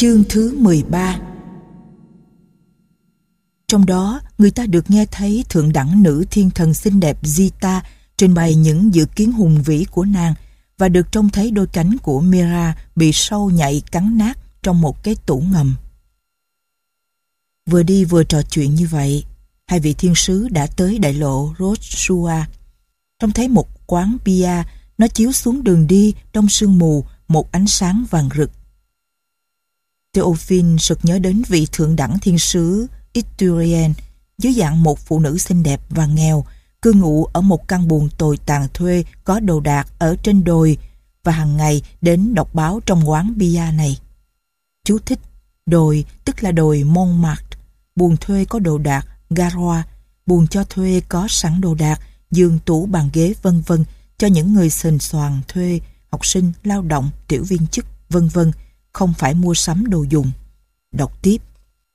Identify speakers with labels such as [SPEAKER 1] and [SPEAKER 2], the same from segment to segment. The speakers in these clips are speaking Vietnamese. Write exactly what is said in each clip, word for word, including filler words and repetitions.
[SPEAKER 1] Chương thứ mười ba. Trong đó, người ta được nghe thấy thượng đẳng nữ thiên thần xinh đẹp Zita trình bày những dự kiến hùng vĩ của nàng và được trông thấy đôi cánh của Mira bị sâu nhạy cắn nát trong một cái tủ ngầm. Vừa đi vừa trò chuyện như vậy, hai vị thiên sứ đã tới đại lộ Rotsua. Trông thấy một quán bia, nó chiếu xuống đường đi trong sương mù một ánh sáng vàng rực. Théophile sực nhớ đến vị thượng đẳng thiên sứ Ithuriel dưới dạng một phụ nữ xinh đẹp và nghèo, cư ngụ ở một căn buồng tồi tàn thuê có đồ đạc ở trên đồi và hàng ngày đến đọc báo trong quán bia này. Chú thích: đồi tức là đồi Montmartre, buồng thuê có đồ đạc Garoua, buồng cho thuê có sẵn đồ đạc, giường tủ bàn ghế vân vân cho những người sền soàn thuê, học sinh, lao động, tiểu viên chức vân vân, không phải mua sắm đồ dùng. Đọc tiếp.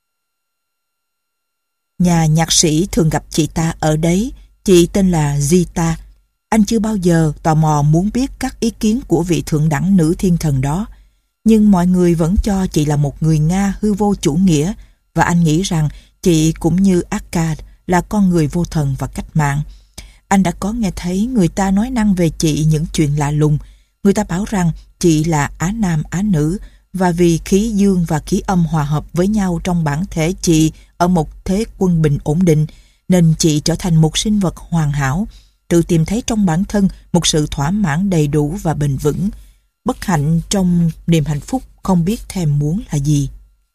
[SPEAKER 1] Nhà nhạc sĩ thường gặp chị ta ở đấy. Chị tên là Zita. Anh chưa bao giờ tò mò muốn biết các ý kiến của vị thượng đẳng nữ thiên thần đó. Nhưng mọi người vẫn cho chị là một người Nga hư vô chủ nghĩa, và anh nghĩ rằng chị cũng như Akkad là con người vô thần và cách mạng. Anh đã có nghe thấy người ta nói năng về chị những chuyện lạ lùng. Người ta bảo rằng chị là á nam á nữ, và vì khí dương và khí âm hòa hợp với nhau trong bản thể chị ở một thế quân bình ổn định, nên chị trở thành một sinh vật hoàn hảo, tự tìm thấy trong bản thân một sự thỏa mãn đầy đủ và bền vững, bất hạnh trong niềm hạnh phúc không biết thèm muốn là gì.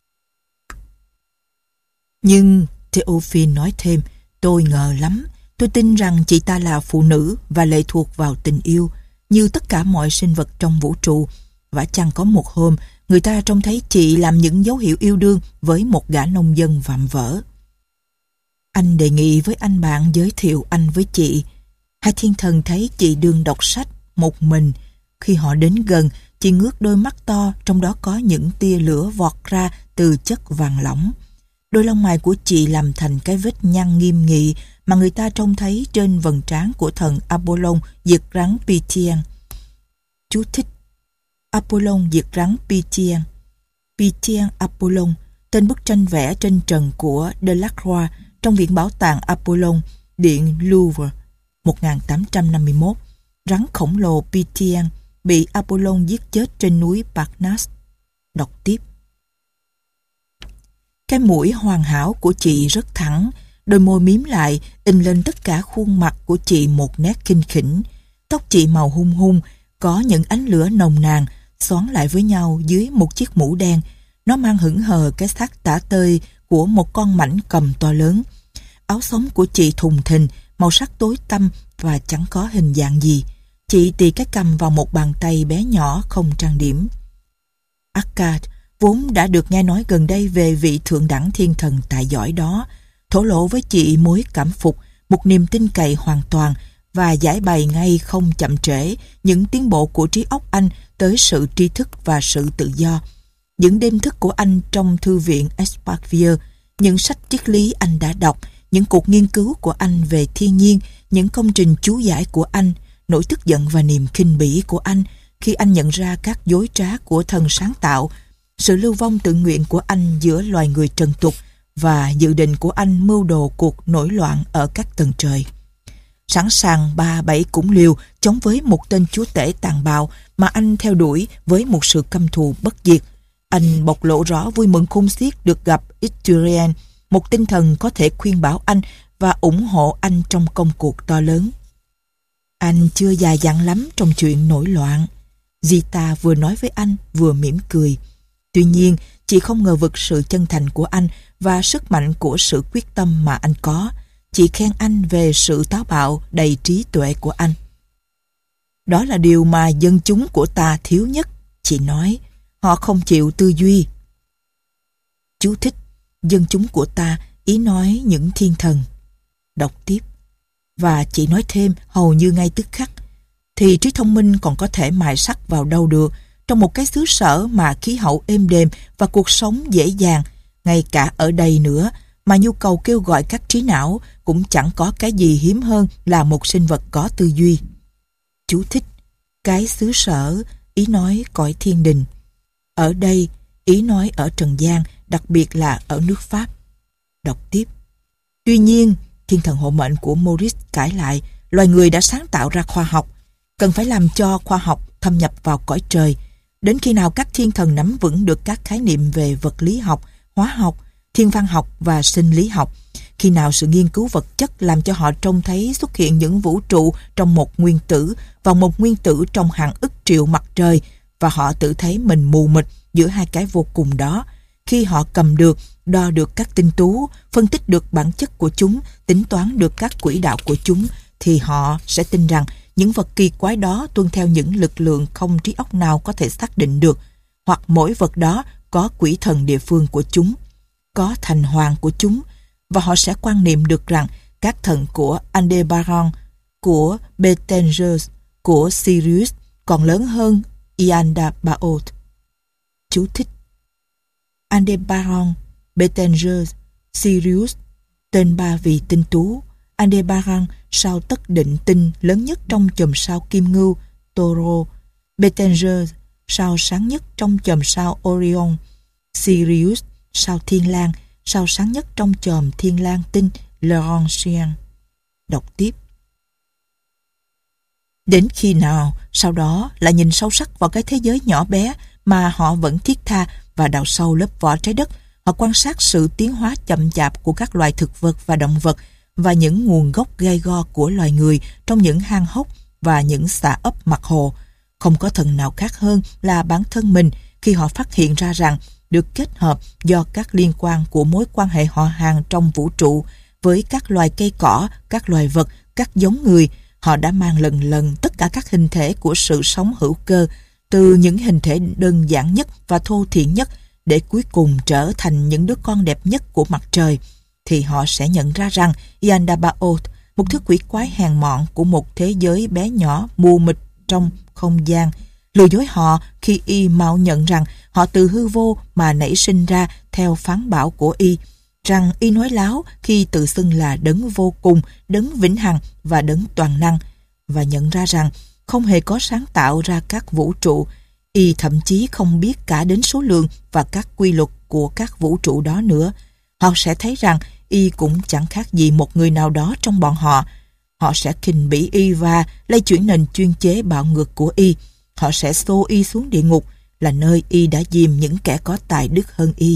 [SPEAKER 1] Nhưng, Théophile nói thêm, tôi ngờ lắm, tôi tin rằng chị ta là phụ nữ và lệ thuộc vào tình yêu, như tất cả mọi sinh vật trong vũ trụ, và chẳng có một hôm người ta trông thấy chị làm những dấu hiệu yêu đương với một gã nông dân vạm vỡ. Anh đề nghị với anh bạn giới thiệu anh với chị. Hai thiên thần thấy chị đường đọc sách một mình. Khi họ đến gần, chị ngước đôi mắt to, trong đó có những tia lửa vọt ra từ chất vàng lỏng. Đôi lông mày của chị làm thành cái vết nhăn nghiêm nghị mà người ta trông thấy trên vầng trán của thần Apollon diệt rắn Pythien. Chú thích: Apollon diệt rắn Pythien. Pythien Apollon, tên bức tranh vẽ trên trần của Delacroix trong Viện Bảo tàng Apollon, Điện Louvre, một nghìn tám trăm năm mươi mốt. Rắn khổng lồ Pythien bị Apollon giết chết trên núi Parnasse. Đọc tiếp. Cái mũi hoàn hảo của chị rất thẳng, đôi môi mím lại, in lên tất cả khuôn mặt của chị một nét khinh khỉnh. Tóc chị màu hung hung, có những ánh lửa nồng nàn, xoắn lại với nhau dưới một chiếc mũ đen. Nó mang hững hờ cái xác tả tơi của một con mảnh cầm to lớn. Áo sống của chị thùng thình, màu sắc tối tăm và chẳng có hình dạng gì. Chị tì cái cằm vào một bàn tay bé nhỏ không trang điểm. Akkad, vốn đã được nghe nói gần đây về vị thượng đẳng thiên thần tài giỏi đó, thổ lộ với chị mối cảm phục, một niềm tin cậy hoàn toàn, và giải bày ngay không chậm trễ những tiến bộ của trí óc anh tới sự tri thức và sự tự do. Những đêm thức của anh trong thư viện Esparvier, những sách triết lý anh đã đọc, những cuộc nghiên cứu của anh về thiên nhiên, những công trình chú giải của anh, nỗi tức giận và niềm khinh bỉ của anh khi anh nhận ra các dối trá của thần sáng tạo, sự lưu vong tự nguyện của anh giữa loài người trần tục và dự định của anh mưu đồ cuộc nổi loạn ở các tầng trời. Sẵn sàng ba bảy cũng liều chống với một tên chúa tể tàn bạo mà anh theo đuổi với một sự căm thù bất diệt. Anh bộc lộ rõ vui mừng khôn xiết được gặp Ithuriel, một tinh thần có thể khuyên bảo anh và ủng hộ anh trong công cuộc to lớn. Anh chưa già dặn lắm trong chuyện nổi loạn. Zita vừa nói với anh vừa mỉm cười. Tuy nhiên, chị không ngờ vực sự chân thành của anh và sức mạnh của sự quyết tâm mà anh có. Chị khen anh về sự táo bạo đầy trí tuệ của anh. Đó là điều mà dân chúng của ta thiếu nhất, chị nói. Họ không chịu tư duy. Chú thích: dân chúng của ta, ý nói những thiên thần. Đọc tiếp. Và chị nói thêm hầu như ngay tức khắc, thì trí thông minh còn có thể mài sắt vào đâu được, trong một cái xứ sở mà khí hậu êm đềm và cuộc sống dễ dàng, ngay cả ở đây nữa, mà nhu cầu kêu gọi các trí não cũng chẳng có cái gì hiếm hơn là một sinh vật có tư duy. Chú thích: cái xứ sở, ý nói cõi thiên đình. Ở đây, Ý nói ở trần gian, đặc biệt là ở nước Pháp. Đọc tiếp. Tuy nhiên, thiên thần hộ mệnh của Maurice cãi lại, loài người đã sáng tạo ra khoa học, cần phải làm cho khoa học thâm nhập vào cõi trời. Đến khi nào các thiên thần nắm vững được các khái niệm về vật lý học, hóa học, thiên văn học và sinh lý học, khi nào sự nghiên cứu vật chất làm cho họ trông thấy xuất hiện những vũ trụ trong một nguyên tử và một nguyên tử trong hàng ức triệu mặt trời, và họ tự thấy mình mù mịt giữa hai cái vô cùng đó, khi họ cầm được, đo được các tinh tú, phân tích được bản chất của chúng, tính toán được các quỹ đạo của chúng, thì họ sẽ tin rằng những vật kỳ quái đó tuân theo những lực lượng không trí óc nào có thể xác định được, hoặc mỗi vật đó có quỷ thần địa phương của chúng, có thành hoàng của chúng, và họ sẽ quan niệm được rằng các thần của Aldebaran, của Betelgeuse, của Sirius còn lớn hơn Iandabaoth. Chú thích: Aldebaran, Betelgeuse, Sirius, tên ba vì tinh tú. Aldebaran, sao tất định tinh lớn nhất trong chòm sao Kim Ngưu, Taureau. Betelgeuse, sao sáng nhất trong chòm sao Orion. Sirius, sao Thiên Lang, sao sáng nhất trong chòm Thiên Lang tinh, Laurentien. Đọc tiếp. Đến khi nào, sau đó là nhìn sâu sắc vào cái thế giới nhỏ bé mà họ vẫn thiết tha, và đào sâu lớp vỏ trái đất, họ quan sát sự tiến hóa chậm chạp của các loài thực vật và động vật, và những nguồn gốc gai go của loài người trong những hang hốc và những xà ấp mặt hồ. Không có thần nào khác hơn là bản thân mình khi họ phát hiện ra rằng được kết hợp do các liên quan của mối quan hệ họ hàng trong vũ trụ với các loài cây cỏ, các loài vật, các giống người. Họ đã mang lần lần tất cả các hình thể của sự sống hữu cơ, từ những hình thể đơn giản nhất và thô thiển nhất, để cuối cùng trở thành những đứa con đẹp nhất của mặt trời, thì họ sẽ nhận ra rằng Iandabaoth, một thứ quỷ quái hèn mọn của một thế giới bé nhỏ mù mịt trong không gian, lừa dối họ khi y mạo nhận rằng họ từ hư vô mà nảy sinh ra theo phán bảo của y, rằng y nói láo khi tự xưng là đấng vô cùng, đấng vĩnh hằng và đấng toàn năng, và nhận ra rằng không hề có sáng tạo ra các vũ trụ. Y thậm chí không biết cả đến số lượng và các quy luật của các vũ trụ đó nữa. Họ sẽ thấy rằng y cũng chẳng khác gì một người nào đó trong bọn họ. Họ sẽ khinh bỉ y và lay chuyển nền chuyên chế bạo ngược của y. Họ sẽ xô y xuống địa ngục, là nơi y đã dìm những kẻ có tài đức hơn y.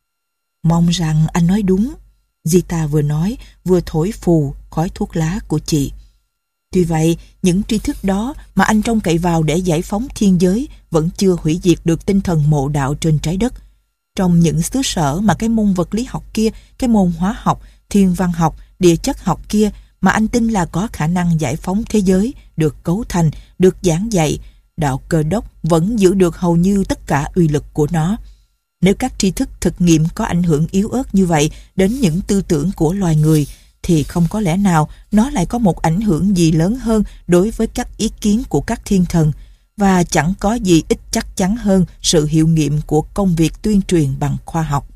[SPEAKER 1] Mong rằng anh nói đúng, Zita vừa nói, vừa thổi phù khói thuốc lá của chị. Tuy vậy, những tri thức đó mà anh trông cậy vào để giải phóng thiên giới vẫn chưa hủy diệt được tinh thần mộ đạo trên trái đất. Trong những xứ sở mà cái môn vật lý học kia, cái môn hóa học, thiên văn học, địa chất học kia mà anh tin là có khả năng giải phóng thế giới, được cấu thành, được giảng dạy, đạo Cơ Đốc vẫn giữ được hầu như tất cả uy lực của nó. Nếu các tri thức thực nghiệm có ảnh hưởng yếu ớt như vậy đến những tư tưởng của loài người, thì không có lẽ nào nó lại có một ảnh hưởng gì lớn hơn đối với các ý kiến của các thiên thần, và chẳng có gì ít chắc chắn hơn sự hiệu nghiệm của công việc tuyên truyền bằng khoa học.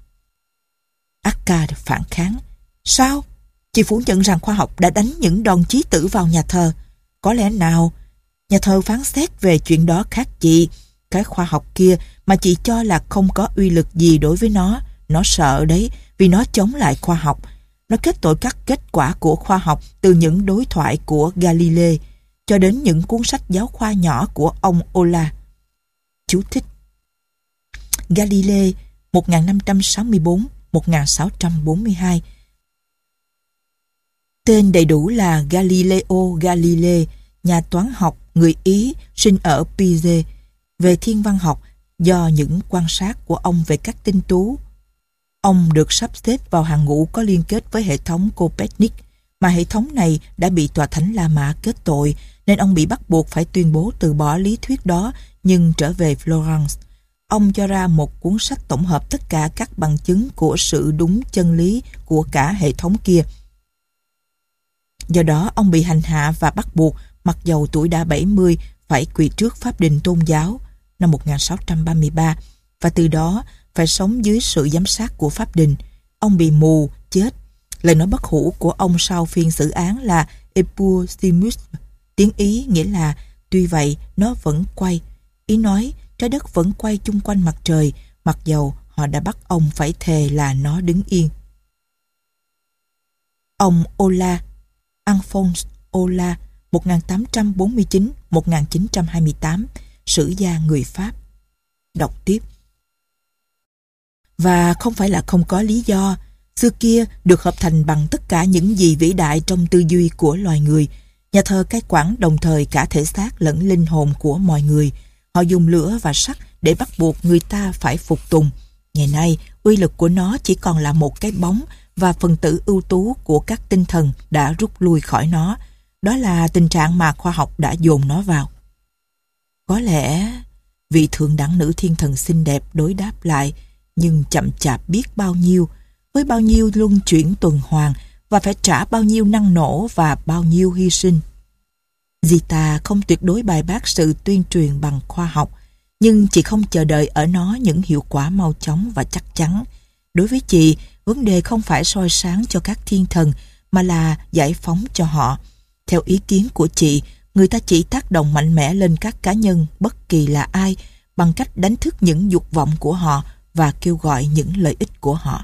[SPEAKER 1] Akkad phản kháng. Sao? Chị phủ nhận rằng khoa học đã đánh những đòn chí tử vào nhà thờ. Có lẽ nào? Nhà thờ phán xét về chuyện đó khác chị. Cái khoa học kia mà chị cho là không có uy lực gì đối với nó, nó sợ đấy, vì nó chống lại khoa học. Nó kết tội các kết quả của khoa học từ những đối thoại của Galilei cho đến những cuốn sách giáo khoa nhỏ của ông Ola. Chú thích: Galilei một nghìn năm trăm sáu mươi tư đến một nghìn sáu trăm bốn mươi hai. Tên đầy đủ là Galileo Galilei, nhà toán học người Ý sinh ở Pise. Về thiên văn học, do những quan sát của ông về các tinh tú, ông được sắp xếp vào hàng ngũ có liên kết với hệ thống Copernic, mà hệ thống này đã bị tòa thánh La Mã kết tội, nên ông bị bắt buộc phải tuyên bố từ bỏ lý thuyết đó, nhưng trở về Florence. Ông cho ra một cuốn sách tổng hợp tất cả các bằng chứng của sự đúng chân lý của cả hệ thống kia. Do đó, ông bị hành hạ và bắt buộc, mặc dầu tuổi đã bảy mươi, phải quỳ trước pháp đình tôn giáo năm một nghìn sáu trăm ba mươi ba, và từ đó phải sống dưới sự giám sát của pháp đình. Ông bị mù, chết. Lời nói bất hủ của ông sau phiên xử án là Epur Simus, tiếng Ý nghĩa là tuy vậy nó vẫn quay. Ý nói trái đất vẫn quay chung quanh mặt trời, mặc dầu họ đã bắt ông phải thề là nó đứng yên. Ông Ola, Alphonse Ola, một nghìn tám trăm bốn mươi chín đến một nghìn chín trăm hai mươi tám, sử gia người Pháp. Đọc tiếp. Và không phải là không có lý do. Xưa kia được hợp thành bằng tất cả những gì vĩ đại trong tư duy của loài người. Nhà thờ cai quản đồng thời cả thể xác lẫn linh hồn của mọi người. Họ dùng lửa và sắt để bắt buộc người ta phải phục tùng. Ngày nay, uy lực của nó chỉ còn là một cái bóng, và phần tử ưu tú của các tinh thần đã rút lui khỏi nó. Đó là tình trạng mà khoa học đã dồn nó vào. Có lẽ vị thượng đẳng nữ thiên thần xinh đẹp đối đáp lại, nhưng chậm chạp biết bao nhiêu, với bao nhiêu luân chuyển tuần hoàn, và phải trả bao nhiêu năng nổ và bao nhiêu hy sinh. Zita không tuyệt đối bài bác sự tuyên truyền bằng khoa học, nhưng chị không chờ đợi ở nó những hiệu quả mau chóng và chắc chắn. Đối với chị, vấn đề không phải soi sáng cho các thiên thần, mà là giải phóng cho họ. Theo ý kiến của chị, người ta chỉ tác động mạnh mẽ lên các cá nhân, bất kỳ là ai, bằng cách đánh thức những dục vọng của họ và kêu gọi những lợi ích của họ.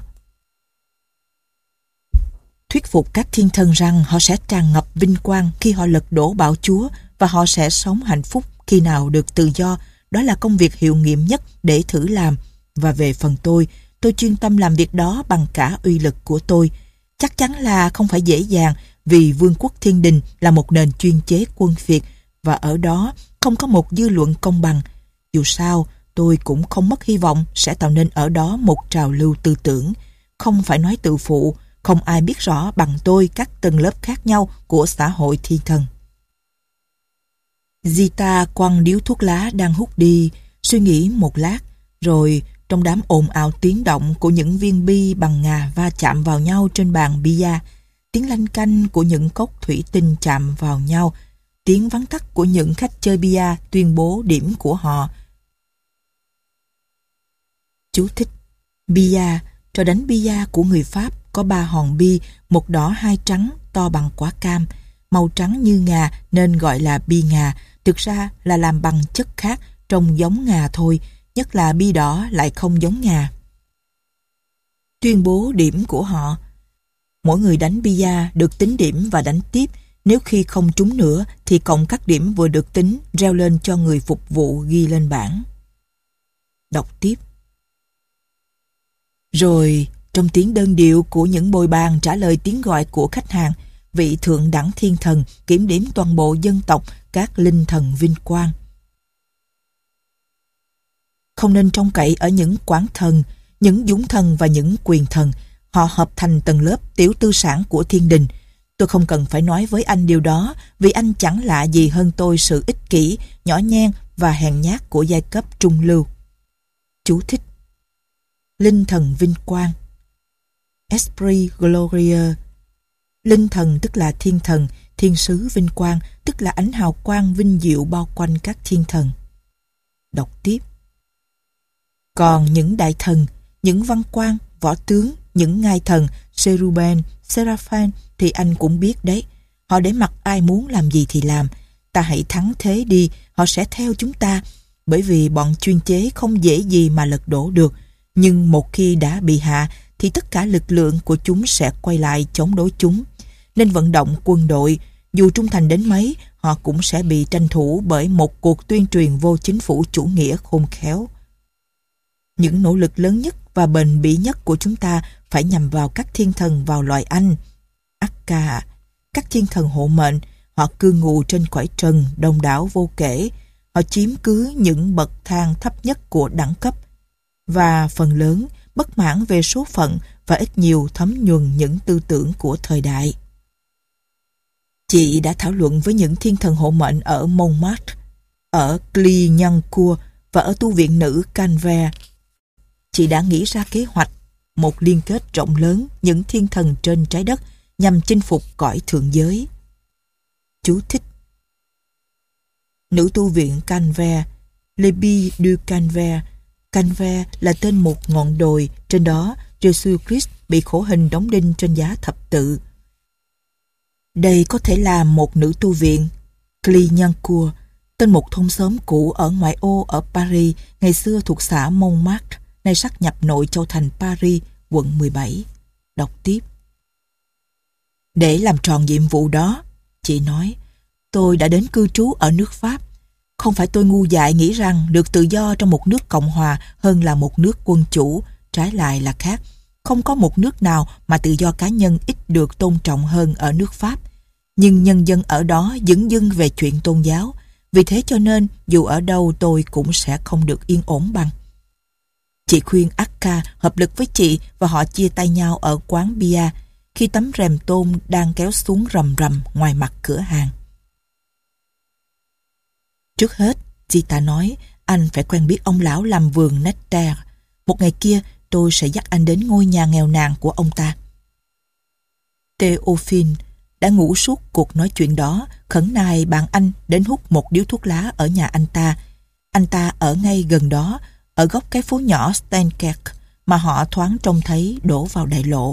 [SPEAKER 1] Thuyết phục các thiên thần rằng họ sẽ tràn ngập vinh quang khi họ lật đổ bạo chúa, và họ sẽ sống hạnh phúc khi nào được tự do, đó là công việc hiệu nghiệm nhất để thử làm. Và về phần tôi, tôi chuyên tâm làm việc đó bằng cả uy lực của tôi. Chắc chắn là không phải dễ dàng, vì vương quốc thiên đình là một nền chuyên chế quân phiệt, và ở đó không có một dư luận công bằng. Dù sao, tôi cũng không mất hy vọng sẽ tạo nên ở đó một trào lưu tư tưởng. Không phải nói tự phụ, không ai biết rõ bằng tôi các tầng lớp khác nhau của xã hội thiên thần. Zita quăng điếu thuốc lá đang hút đi, suy nghĩ một lát, rồi trong đám ồn ào tiếng động của những viên bi bằng ngà va chạm vào nhau trên bàn bia, tiếng lanh canh của những cốc thủy tinh chạm vào nhau, tiếng vắn tắt của những khách chơi bia tuyên bố điểm của họ. Chú thích: bia, trò đánh bia của người Pháp, có ba hòn bi, một đỏ hai trắng, to bằng quả cam, màu trắng như ngà nên gọi là bi ngà. Thực ra là làm bằng chất khác, trông giống ngà thôi, nhất là bi đỏ lại không giống ngà. Tuyên bố điểm của họ: mỗi người đánh bia được tính điểm và đánh tiếp. Nếu khi không trúng nữa thì cộng các điểm vừa được tính reo lên cho người phục vụ ghi lên bảng. Đọc tiếp. Rồi trong tiếng đơn điệu của những bồi bàn trả lời tiếng gọi của khách hàng, vị thượng đẳng thiên thần kiểm điểm toàn bộ dân tộc, các linh thần vinh quang. Không nên trông cậy ở những quản thần, những dũng thần và những quyền thần. Họ hợp thành tầng lớp tiểu tư sản của thiên đình. Tôi không cần phải nói với anh điều đó, vì anh chẳng lạ gì hơn tôi sự ích kỷ, nhỏ nhen và hèn nhát của giai cấp trung lưu. Chú thích: linh thần vinh quang, Esprit glorieux. Linh thần tức là thiên thần, thiên sứ vinh quang tức là ánh hào quang vinh diệu bao quanh các thiên thần. Đọc tiếp. Còn những đại thần, những văn quan, võ tướng, những ngai thần, Cherubim, Seraphim thì anh cũng biết đấy. Họ để mặc ai muốn làm gì thì làm. Ta hãy thắng thế đi, họ sẽ theo chúng ta. Bởi vì bọn chuyên chế không dễ gì mà lật đổ được. Nhưng một khi đã bị hạ thì tất cả lực lượng của chúng sẽ quay lại chống đối chúng. Nên vận động quân đội, dù trung thành đến mấy, họ cũng sẽ bị tranh thủ bởi một cuộc tuyên truyền vô chính phủ chủ nghĩa khôn khéo. Những nỗ lực lớn nhất và bền bỉ nhất của chúng ta phải nhằm vào các thiên thần vào loài Anh, Akka, các thiên thần hộ mệnh. Họ cư ngụ trên cõi trần đông đảo vô kể. Họ chiếm cứ những bậc thang thấp nhất của đẳng cấp, và phần lớn bất mãn về số phận và ít nhiều thấm nhuần những tư tưởng của thời đại. Chị đã thảo luận với những thiên thần hộ mệnh ở Montmartre, ở Clignancourt và ở tu viện nữ Canver. Chị đã nghĩ ra kế hoạch, một liên kết rộng lớn những thiên thần trên trái đất nhằm chinh phục cõi thượng giới. Chú thích: nữ tu viện Canver, Les Billes du Canver. Canver là tên một ngọn đồi, trên đó Jesus Christ bị khổ hình đóng đinh trên giá thập tự. Đây có thể là một nữ tu viện. Clignancourt, tên một thôn xóm cũ ở ngoại ô ở Paris, ngày xưa thuộc xã Montmartre. nay sáp nhập nội châu thành Paris, quận mười bảy. Đọc tiếp. Để làm tròn nhiệm vụ đó, chị nói, tôi đã đến cư trú ở nước Pháp. Không phải tôi ngu dại nghĩ rằng được tự do trong một nước cộng hòa hơn là một nước quân chủ, trái lại là khác. Không có một nước nào mà tự do cá nhân ít được tôn trọng hơn ở nước Pháp. Nhưng nhân dân ở đó dửng dưng về chuyện tôn giáo. Vì thế cho nên dù ở đâu tôi cũng sẽ không được yên ổn bằng. Chị khuyên Akka hợp lực với chị và họ chia tay nhau ở quán bia khi tấm rèm tôn đang kéo xuống rầm rầm ngoài mặt cửa hàng. Trước hết, Zita nói, anh phải quen biết ông lão làm vườn nectar. Một ngày kia, tôi sẽ dắt anh đến ngôi nhà nghèo nàn của ông ta. Théophile đã ngủ suốt cuộc nói chuyện đó, khẩn nài bạn anh đến hút một điếu thuốc lá ở nhà anh ta. Anh ta ở ngay gần đó, ở góc cái phố nhỏ Steinkerk mà họ thoáng trông thấy đổ vào đại lộ.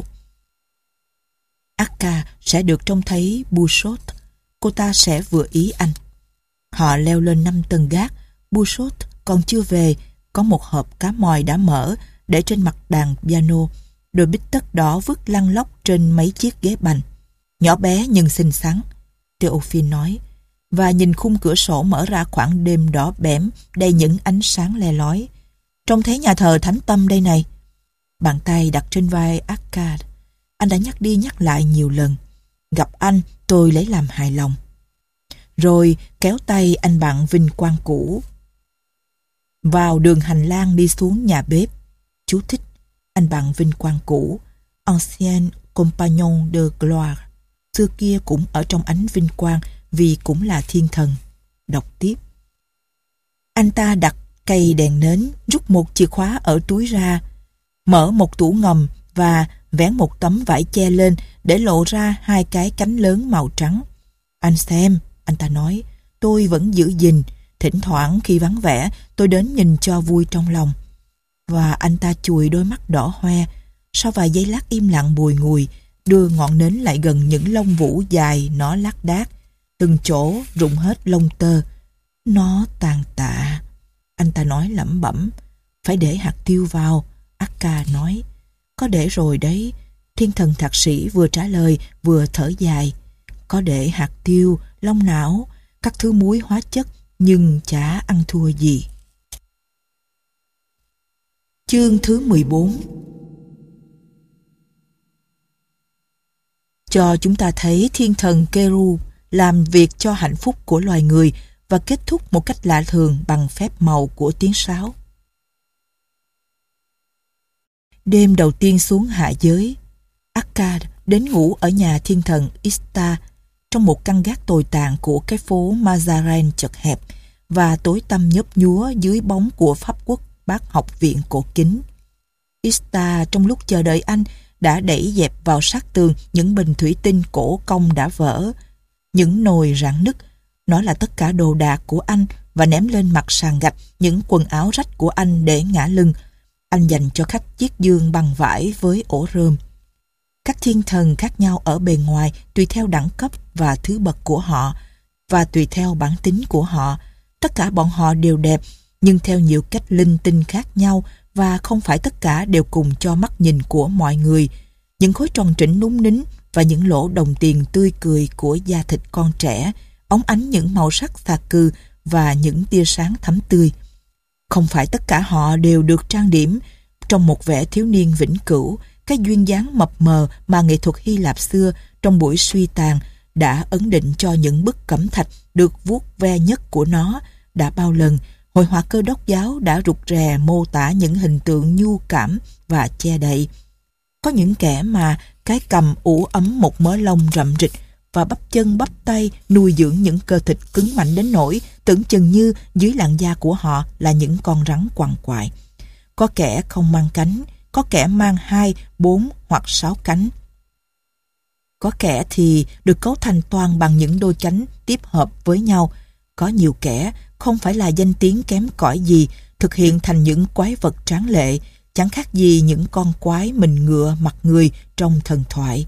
[SPEAKER 1] Akka sẽ được trông thấy Bouchot. Cô ta sẽ vừa ý anh. Họ leo lên năm tầng gác. Bouchot còn chưa về. Có một hộp cá mòi đã mở để trên mặt đàn piano. Đôi bít tất đỏ vứt lăn lóc trên mấy chiếc ghế bành. Nhỏ bé nhưng xinh xắn, Théophile nói, và nhìn khung cửa sổ mở ra khoảng đêm đỏ bẽm đầy những ánh sáng le lói. Trông thấy nhà thờ Thánh Tâm đây này. Bàn tay đặt trên vai Akka. Anh đã nhắc đi nhắc lại nhiều lần. Gặp anh tôi lấy làm hài lòng. Rồi kéo tay anh bạn vinh quang cũ vào đường hành lang đi xuống nhà bếp. Chú thích: anh bạn vinh quang cũ, ancien compagnon de gloire, xưa kia cũng ở trong ánh vinh quang vì cũng là thiên thần. Đọc tiếp. Anh ta đặt cây đèn nến, rút một chìa khóa ở túi ra, mở một tủ ngầm và vén một tấm vải che lên để lộ ra hai cái cánh lớn màu trắng. Anh xem, anh ta nói, tôi vẫn giữ gìn. Thỉnh thoảng khi vắng vẻ, tôi đến nhìn cho vui trong lòng. Và anh ta chùi đôi mắt đỏ hoe. Sau vài giây lát im lặng bùi ngùi, đưa ngọn nến lại gần những lông vũ dài nó lác đác. Từng chỗ rụng hết lông tơ. Nó tàn tạ. Anh ta nói lẩm bẩm. Phải để hạt tiêu vào. Akka nói. Có để rồi đấy. Thiên thần thạc sĩ vừa trả lời vừa thở dài. Có để hạt tiêu, long não, các thứ muối hóa chất, nhưng chả ăn thua gì. Chương thứ mười bốn. Cho chúng ta thấy thiên thần Keru làm việc cho hạnh phúc của loài người và kết thúc một cách lạ thường bằng phép màu của tiếng sáo. Đêm đầu tiên xuống hạ giới, Akka đến ngủ ở nhà thiên thần Ishtar trong một căn gác tồi tàn của cái phố Mazaren chật hẹp và tối tăm nhấp nhúa dưới bóng của Pháp Quốc Bác học viện cổ kính. Ishtar trong lúc chờ đợi anh đã đẩy dẹp vào sát tường những bình thủy tinh cổ cong đã vỡ, những nồi rạn nứt. Nó là tất cả đồ đạc của anh và ném lên mặt sàn gạch những quần áo rách của anh để ngả lưng. Anh dành cho khách chiếc giường bằng vải với ổ rơm. Các thiên thần khác nhau ở bề ngoài tùy theo đẳng cấp và thứ bậc của họ và tùy theo bản tính của họ. Tất cả bọn họ đều đẹp nhưng theo nhiều cách linh tinh khác nhau và không phải tất cả đều cùng cho mắt nhìn của mọi người. Những khối tròn trĩnh núng nính và những lỗ đồng tiền tươi cười của da thịt con trẻ óng ánh những màu sắc xà cừ và những tia sáng thắm tươi. Không phải tất cả họ đều được trang điểm trong một vẻ thiếu niên vĩnh cửu. Cái duyên dáng mập mờ mà nghệ thuật Hy Lạp xưa trong buổi suy tàn đã ấn định cho những bức cẩm thạch được vuốt ve nhất của nó. Đã bao lần hội họa Cơ Đốc giáo đã rụt rè mô tả những hình tượng nhu cảm và che đậy. Có những kẻ mà cái cằm ủ ấm một mớ lông rậm rịch và bắp chân bắp tay nuôi dưỡng những cơ thịt cứng mạnh đến nỗi tưởng chừng như dưới làn da của họ là những con rắn quằn quại. Có kẻ không mang cánh, có kẻ mang hai, bốn hoặc sáu cánh. Có kẻ thì được cấu thành toàn bằng những đôi cánh tiếp hợp với nhau. Có nhiều kẻ không phải là danh tiếng kém cỏi gì, thực hiện thành những quái vật tráng lệ, chẳng khác gì những con quái mình ngựa mặt người trong thần thoại.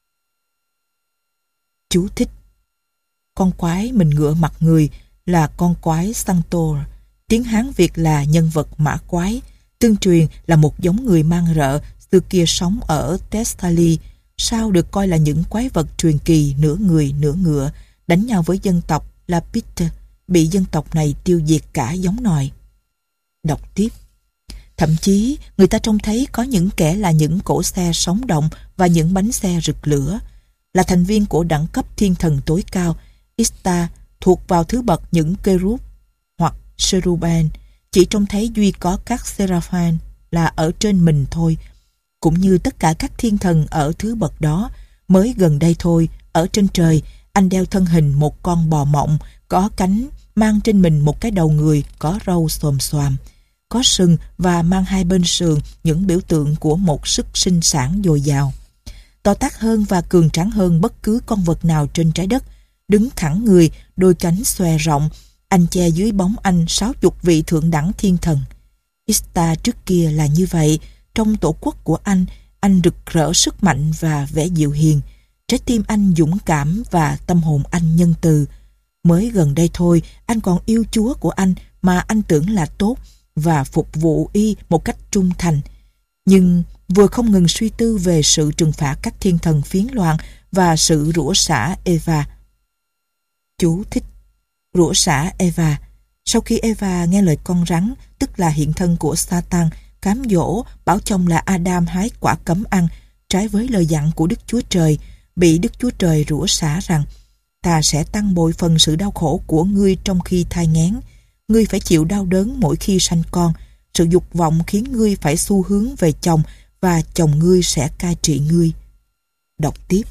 [SPEAKER 1] Chú thích: con quái mình ngựa mặt người là con quái Sanctor, tiếng Hán Việt là nhân vật mã quái, Tương truyền là một giống người mang rợ, xưa kia sống ở Thessaly, sao được coi là những quái vật truyền kỳ nửa người nửa ngựa, đánh nhau với dân tộc Lapith, bị dân tộc này tiêu diệt cả giống nòi. Đọc tiếp. Thậm chí, người ta trông thấy có những kẻ là những cỗ xe sống động và những bánh xe rực lửa. Là thành viên của đẳng cấp thiên thần tối cao, Ishtar thuộc vào thứ bậc những Kerub hoặc Cherubim, chỉ trông thấy duy có các Seraphim là ở trên mình thôi. Cũng như tất cả các thiên thần ở thứ bậc đó, mới gần đây thôi, ở trên trời, anh đeo thân hình một con bò mộng, có cánh, mang trên mình một cái đầu người có râu xồm xoàm, có sừng và mang hai bên sườn những biểu tượng của một sức sinh sản dồi dào. To tát hơn và cường tráng hơn bất cứ con vật nào trên trái đất, đứng thẳng người, đôi cánh xòe rộng, anh che dưới bóng anh sáu chục vị thượng đẳng thiên thần. Ishtar trước kia là như vậy, trong tổ quốc của anh, anh rực rỡ sức mạnh và vẻ dịu hiền, trái tim anh dũng cảm và tâm hồn anh nhân từ. Mới gần đây thôi, anh còn yêu Chúa của anh mà anh tưởng là tốt và phục vụ y một cách trung thành. Nhưng vừa không ngừng suy tư về sự trừng phạt các thiên thần phiến loạn và sự rủa xả Eva. Chú thích: rủa xả Eva. Sau khi Eva nghe lời con rắn, tức là hiện thân của Satan, cám dỗ bảo chồng là Adam hái quả cấm ăn, trái với lời dặn của Đức Chúa Trời, bị Đức Chúa Trời rủa xả rằng: ta sẽ tăng bội phần sự đau khổ của ngươi trong khi thai nghén. Ngươi phải chịu đau đớn mỗi khi sanh con. Sự dục vọng khiến ngươi phải xu hướng về chồng, và chồng ngươi sẽ cai trị ngươi. Đọc tiếp.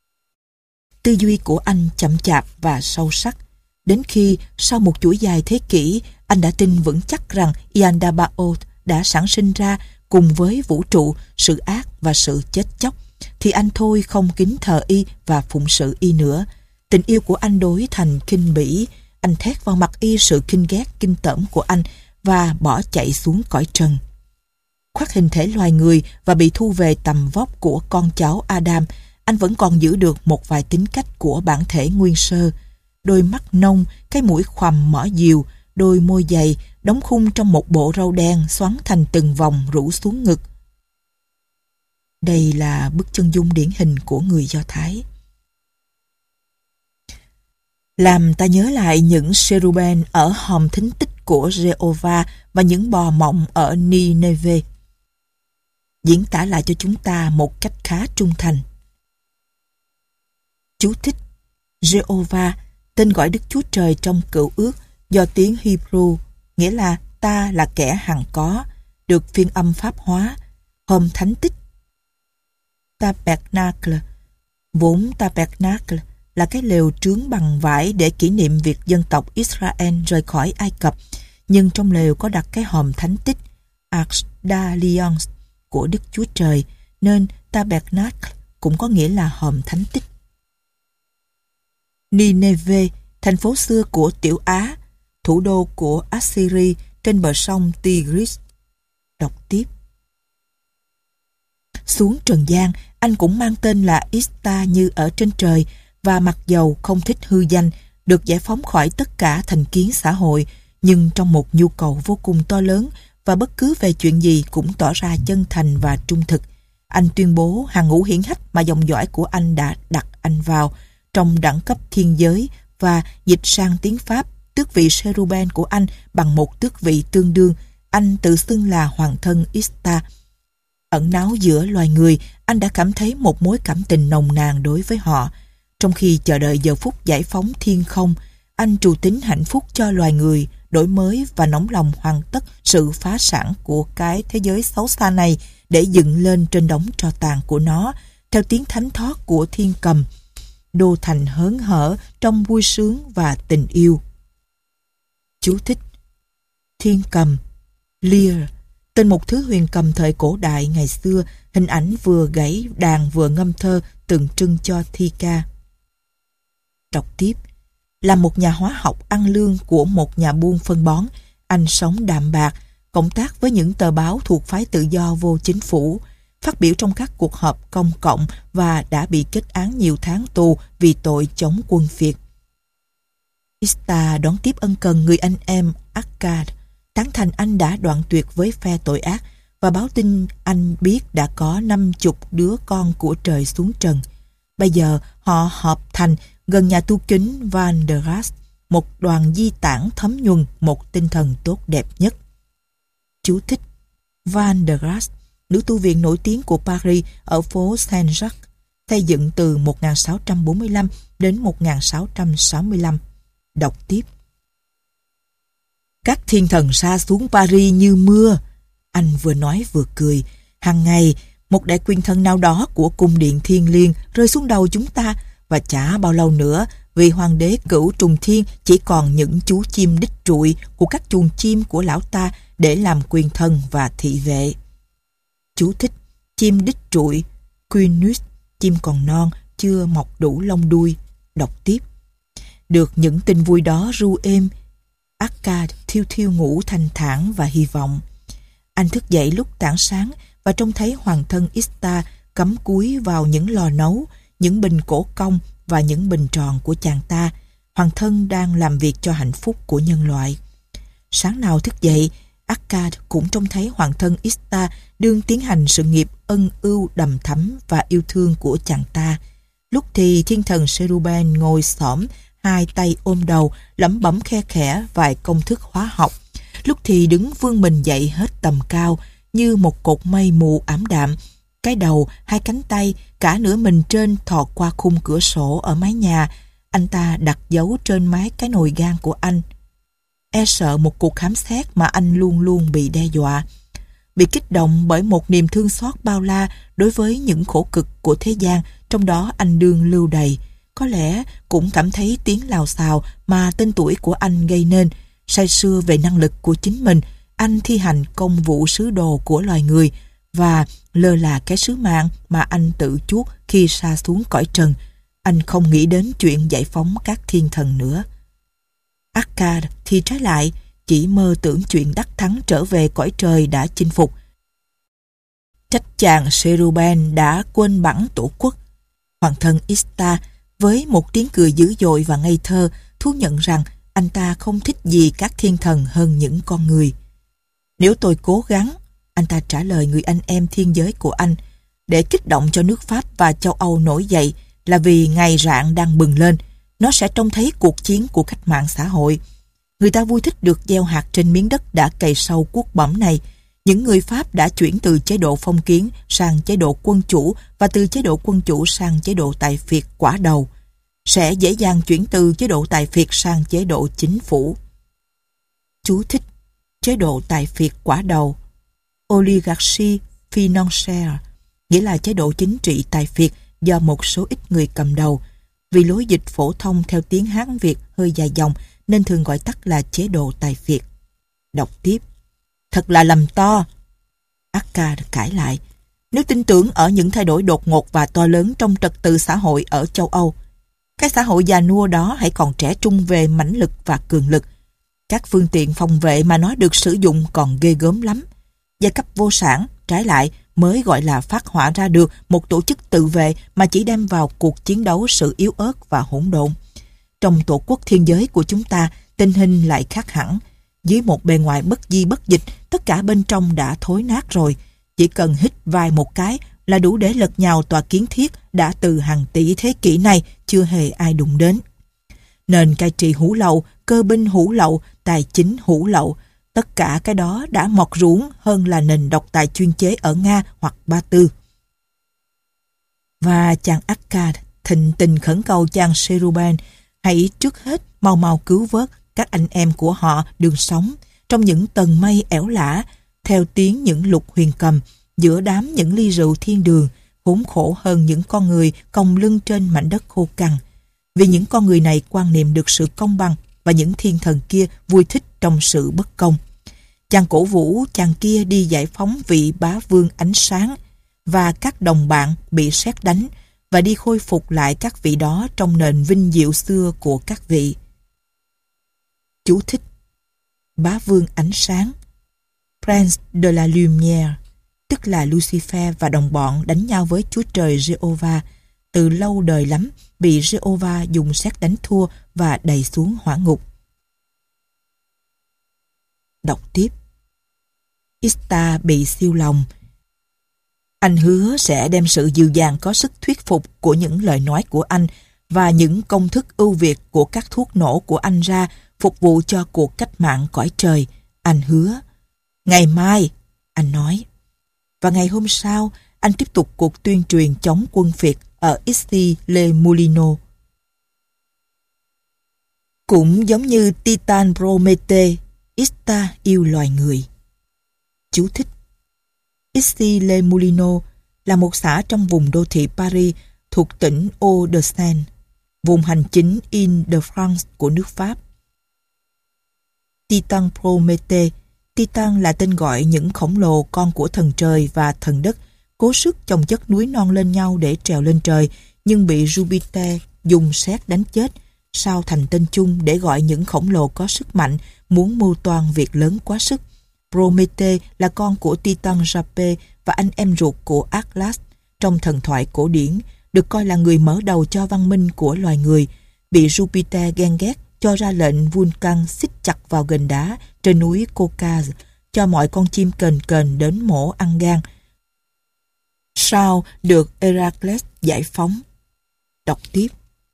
[SPEAKER 1] Tư duy của anh chậm chạp và sâu sắc. Đến khi, sau một chuỗi dài thế kỷ, anh đã tin vững chắc rằng Yaldabaoth đã sản sinh ra cùng với vũ trụ, sự ác và sự chết chóc, thì anh thôi không kính thờ y và phụng sự y nữa. Tình yêu của anh đối thành khinh bỉ. Anh thét vào mặt y sự khinh ghét kinh tởm của anh và bỏ chạy xuống cõi trần. Khoác hình thể loài người và bị thu về tầm vóc của con cháu Adam, anh vẫn còn giữ được một vài tính cách của bản thể nguyên sơ. Đôi mắt nông, cái mũi khoằm mỏ diều, đôi môi dày, đóng khung trong một bộ râu đen xoắn thành từng vòng rủ xuống ngực. Đây là bức chân dung điển hình của người Do Thái. Làm ta nhớ lại những cherubim ở hòm thính tích của Jehovah và những bò mộng ở Nineveh. Diễn tả lại cho chúng ta một cách khá trung thành. Chú thích: Jehovah, tên gọi Đức Chúa Trời trong Cựu Ước, do tiếng Hebrew, nghĩa là ta là kẻ hằng có, được phiên âm pháp hóa. Hòm thánh tích Tabernacle, vốn Tabernacle là cái lều trướng bằng vải để kỷ niệm việc dân tộc Israel rời khỏi Ai Cập, nhưng trong lều có đặt cái hòm thánh tích Arche d'Alliance của Đức Chúa Trời, nên Tabernacle cũng có nghĩa là hòm thánh tích. Nineveh, thành phố xưa của Tiểu Á, thủ đô của Assyria trên bờ sông Tigris. Đọc tiếp. Xuống trần gian, anh cũng mang tên là Ishtar như ở trên trời, và mặc dầu không thích hư danh, được giải phóng khỏi tất cả thành kiến xã hội, nhưng trong một nhu cầu vô cùng to lớn và bất cứ về chuyện gì cũng tỏ ra chân thành và trung thực, anh tuyên bố hàng ngũ hiển hách mà dòng dõi của anh đã đặt anh vào trong đẳng cấp thiên giới, và dịch sang tiếng Pháp tước vị cherubim của anh bằng một tước vị tương đương. Anh tự xưng là hoàng thân Ishtar. Ẩn náu giữa loài người, anh đã cảm thấy một mối cảm tình nồng nàn đối với họ. Trong khi chờ đợi giờ phút giải phóng thiên không, anh trù tín hạnh phúc cho loài người, đổi mới và nóng lòng hoàn tất sự phá sản của cái thế giới xấu xa này để dựng lên trên đống tro tàn của nó, theo tiếng thánh thót của thiên cầm, đô thành hớn hở trong vui sướng và tình yêu. Chú thích: thiên cầm, lyre, tên một thứ huyền cầm thời cổ đại ngày xưa, hình ảnh vừa gãy đàn vừa ngâm thơ tượng trưng cho thi ca. Đọc tiếp. Là một nhà hóa học ăn lương của một nhà buôn phân bón, anh sống đạm bạc, cộng tác với những tờ báo thuộc phái tự do vô chính phủ, phát biểu trong các cuộc họp công cộng và đã bị kết án nhiều tháng tù vì tội chống quân Việt. Ishtar đón tiếp ân cần người anh em Akkad, tán thành anh đã đoạn tuyệt với phe tội ác và báo tin anh biết đã có năm chục đứa con của trời xuống trần. Bây giờ họ họp thành gần nhà tu kính Van der Rast, một đoàn di tản thấm nhuần một tinh thần tốt đẹp nhất. Chú thích: Van der Rast, nữ tu viện nổi tiếng của Paris ở phố Saint-Jacques, xây dựng từ một nghìn sáu trăm bốn mươi lăm đến một nghìn sáu trăm sáu mươi lăm. Đọc tiếp: các thiên thần sa xuống Paris như mưa. Anh vừa nói vừa cười. Hàng ngày, một đại quyền thần nào đó của cung điện thiên liêng rơi xuống đầu chúng ta, và chả bao lâu nữa, vì hoàng đế cửu trùng thiên chỉ còn những chú chim đích trụi của các chuồng chim của lão ta để làm quyền thần và thị vệ. Chú thích: chim đích trụi, Quinus, chim còn non, chưa mọc đủ lông đuôi. Đọc tiếp: được những tin vui đó ru êm, Arcade thiêu thiêu ngủ thanh thản và hy vọng. Anh thức dậy lúc tảng sáng và trông thấy hoàng thân Ista cắm cúi vào những lò nấu, những bình cổ công và những bình tròn của chàng ta. Hoàng thân đang làm việc cho hạnh phúc của nhân loại. Sáng nào thức dậy, Arcade cũng trông thấy hoàng thân Ista đương tiến hành sự nghiệp ân ưu đầm thắm và yêu thương của chàng ta. Lúc thì thiên thần Cherubin ngồi xổm, hai tay ôm đầu, lẩm bẩm khe khẽ vài công thức hóa học. Lúc thì đứng vươn mình dậy hết tầm cao, như một cột mây mù ảm đạm. Cái đầu, hai cánh tay, cả nửa mình trên thò qua khung cửa sổ ở mái nhà. Anh ta đặt dấu trên mái cái nồi gan của anh. E sợ một cuộc khám xét mà anh luôn luôn bị đe dọa. Bị kích động bởi một niềm thương xót bao la đối với những khổ cực của thế gian, trong đó anh đương lưu đầy. Có lẽ cũng cảm thấy tiếng lào xào mà tên tuổi của anh gây nên. Say sưa về năng lực của chính mình, anh thi hành công vụ sứ đồ của loài người và lơ là cái sứ mạng mà anh tự chuốc khi sa xuống cõi trần. Anh không nghĩ đến chuyện giải phóng các thiên thần nữa. Arcade thì trái lại, chỉ mơ tưởng chuyện đắc thắng trở về cõi trời đã chinh phục. Trách chàng Cherubin đã quên bẵng tổ quốc. Hoàng thân Ista với một tiếng cười dữ dội và ngây thơ thú nhận rằng anh ta không thích gì các thiên thần hơn những con người. Nếu tôi cố gắng, anh ta trả lời người anh em thiên giới của anh, để kích động cho nước Pháp và châu Âu nổi dậy là vì ngày rạng đang bừng lên, nó sẽ trông thấy cuộc chiến của cách mạng xã hội. Người ta vui thích được gieo hạt trên miếng đất đã cày sâu cuốc bẩm này. Những người Pháp đã chuyển từ chế độ phong kiến sang chế độ quân chủ và từ chế độ quân chủ sang chế độ tài phiệt quả đầu. Sẽ dễ dàng chuyển từ chế độ tài phiệt sang chế độ chính phủ. Chú thích: chế độ tài phiệt quả đầu, oligarchie financière, nghĩa là chế độ chính trị tài phiệt do một số ít người cầm đầu. Vì lối dịch phổ thông theo tiếng Hán Việt hơi dài dòng nên thường gọi tắt là chế độ tài phiệt. Đọc tiếp: thật là lầm to. Arcade cãi lại: nếu tin tưởng ở những thay đổi đột ngột và to lớn trong trật tự xã hội ở châu Âu, cái xã hội già nua đó hãy còn trẻ trung về mãnh lực và cường lực. Các phương tiện phòng vệ mà nó được sử dụng còn ghê gớm lắm. Giai cấp vô sản, trái lại, mới gọi là phát họa ra được một tổ chức tự vệ mà chỉ đem vào cuộc chiến đấu sự yếu ớt và hỗn độn. Trong tổ quốc thiên giới của chúng ta, tình hình lại khác hẳn. Dưới một bề ngoài bất di bất dịch, tất cả bên trong đã thối nát rồi. Chỉ cần hít vai một cái là đủ để lật nhào tòa kiến thiết đã từ hàng tỷ thế kỷ này chưa hề ai đụng đến. Nền cai trị hủ lậu, cơ binh hủ lậu, tài chính hủ lậu, tất cả cái đó đã mọt ruỗng hơn là nền độc tài chuyên chế ở Nga hoặc Ba Tư. Và chàng Arcade thịnh tình khẩn cầu chàng Cherubin hãy trước hết mau mau cứu vớt các anh em của họ đường sống trong những tầng mây ẻo lả, theo tiếng những lục huyền cầm, giữa đám những ly rượu thiên đường, khốn khổ hơn những con người còng lưng trên mảnh đất khô cằn. Vì những con người này quan niệm được sự công bằng và những thiên thần kia vui thích trong sự bất công. Chàng cổ vũ chàng kia đi giải phóng vị bá vương ánh sáng và các đồng bạn bị sét đánh và đi khôi phục lại các vị đó trong nền vinh diệu xưa của các vị. Chú thích: bá vương ánh sáng, Prince de la Lumière, tức là Lucifer và đồng bọn đánh nhau với Chúa Trời Jehovah. Từ lâu đời lắm, bị Jehovah dùng sét đánh thua và đày xuống hỏa ngục. Đọc tiếp. Ista bị siêu lòng. Anh hứa sẽ đem sự dịu dàng có sức thuyết phục của những lời nói của anh và những công thức ưu việt của các thuốc nổ của anh ra phục vụ cho cuộc cách mạng cõi trời. Anh hứa. Ngày mai, anh nói. Và ngày hôm sau, anh tiếp tục cuộc tuyên truyền chống quân Việt ở Issy-les-Moulineaux. Cũng giống như Titan Promete, Ista yêu loài người. Chú thích. Issy-les-Moulineaux là một xã trong vùng đô thị Paris thuộc tỉnh Hauts-de-Seine, vùng hành chính Île-de-France của nước Pháp. Titan Promete. Titan là tên gọi những khổng lồ con của thần trời và thần đất cố sức chồng chất núi non lên nhau để trèo lên trời, nhưng bị Jupiter dùng sét đánh chết, sao thành tên chung để gọi những khổng lồ có sức mạnh muốn mưu toan việc lớn quá sức. Promete là con của Titan Jape và anh em ruột của Atlas trong thần thoại cổ điển, được coi là người mở đầu cho văn minh của loài người, bị Jupiter ghen ghét cho ra lệnh Vulcan xích chặt vào gành đá trên núi Caucase, cho mọi con chim kền kền đến mổ ăn gan. Sau được Heracles giải phóng. Đọc tiếp.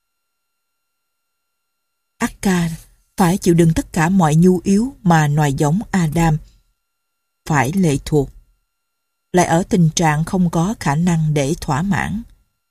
[SPEAKER 1] Akkad phải chịu đựng tất cả mọi nhu yếu mà loài giống Adam phải lệ thuộc, lại ở tình trạng không có khả năng để thỏa mãn.